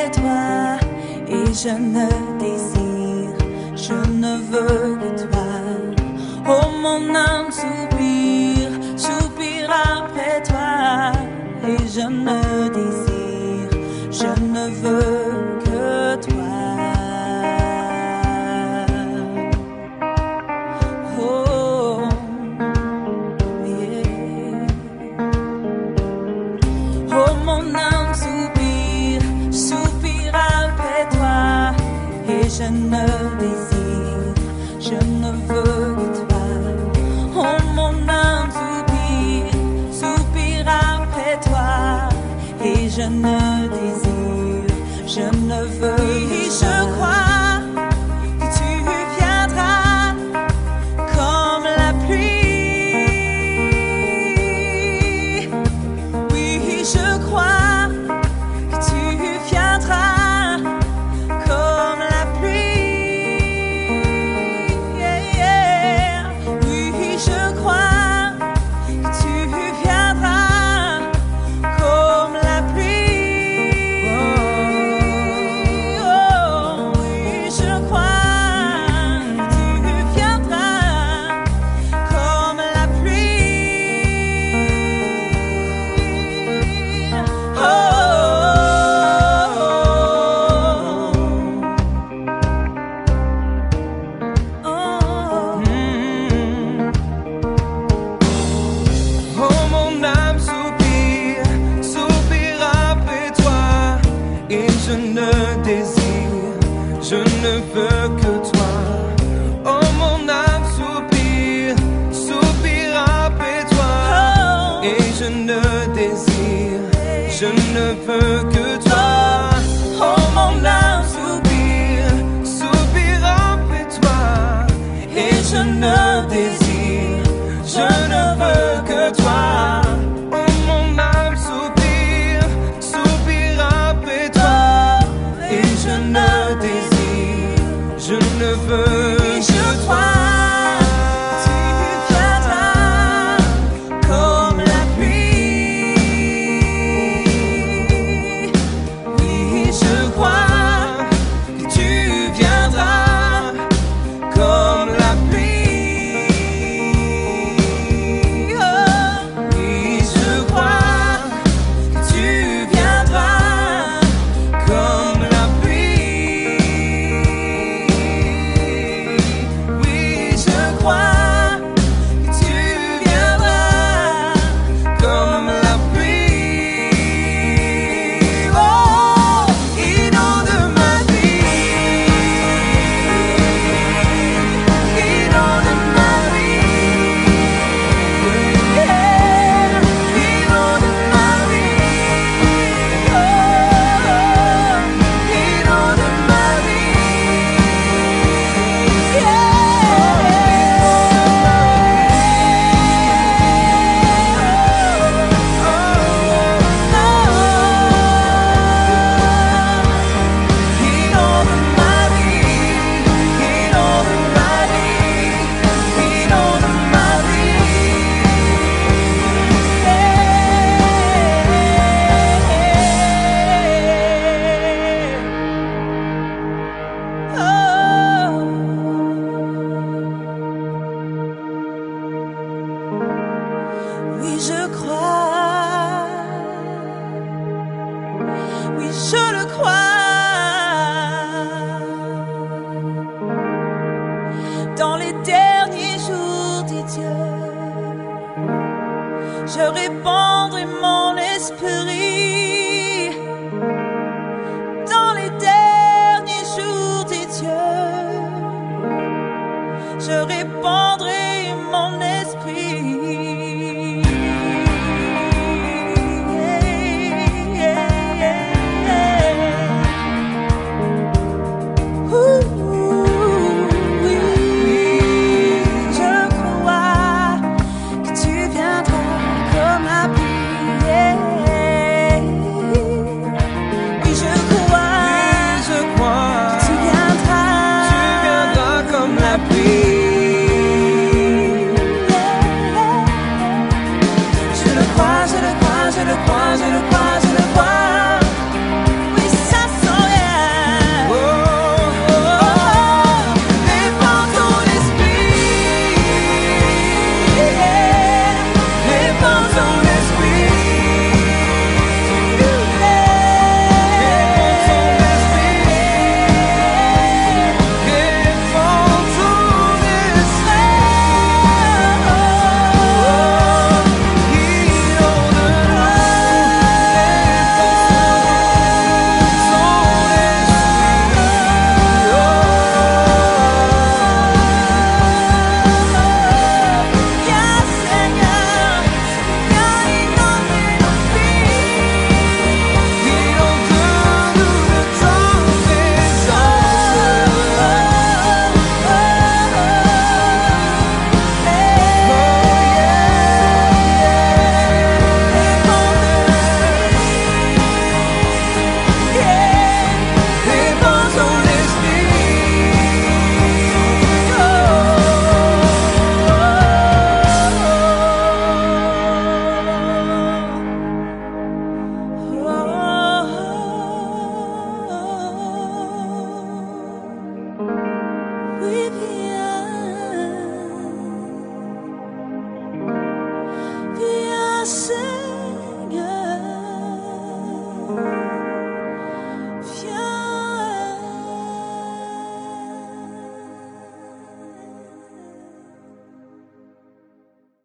après toi, et je ne désire, je ne veux que toi. Oh, mon âme soupire, soupire après toi, et je ne désire, je ne veux que toi. Oh, yeah. Oh, mon âme soupire, soupire après toi, et je ne désire, je ne veux que toi. Oh, mon âme soupire, soupire après toi, et je ne désire, je ne veux que toi. Je crois que tu viendras comme la pluie. Oui, je crois que tu viendras comme la pluie. Yeah, yeah. Oui, je crois que tu viendras comme la pluie. Oh, oui, je crois que tu viendras comme la pluie. Oh, Oh, mon âme soupire, soupire après toi, et je ne désire, je ne veux que toi. Oh, mon âme soupire, soupire après toi, et je ne désire, je ne veux que toi. Oh, mon âme soupire, soupire après toi, et je ne désire, je ne veux que toi. Oh, mon âme soupire, soupire après toi, et je ne désire, je ne veux oui, je que toi. crois que tu viendras comme la pluie. Oui, je crois que tu viendras comme la pluie. oh, Oui, je crois que tu viendras comme la pluie. Oui, je crois que tu viendras comme la pluie. Oh, inonde ma vie, inonde ma vie, yeah, inonde ma vie, oh, inonde ma vie, oui, je crois, oui, je le crois.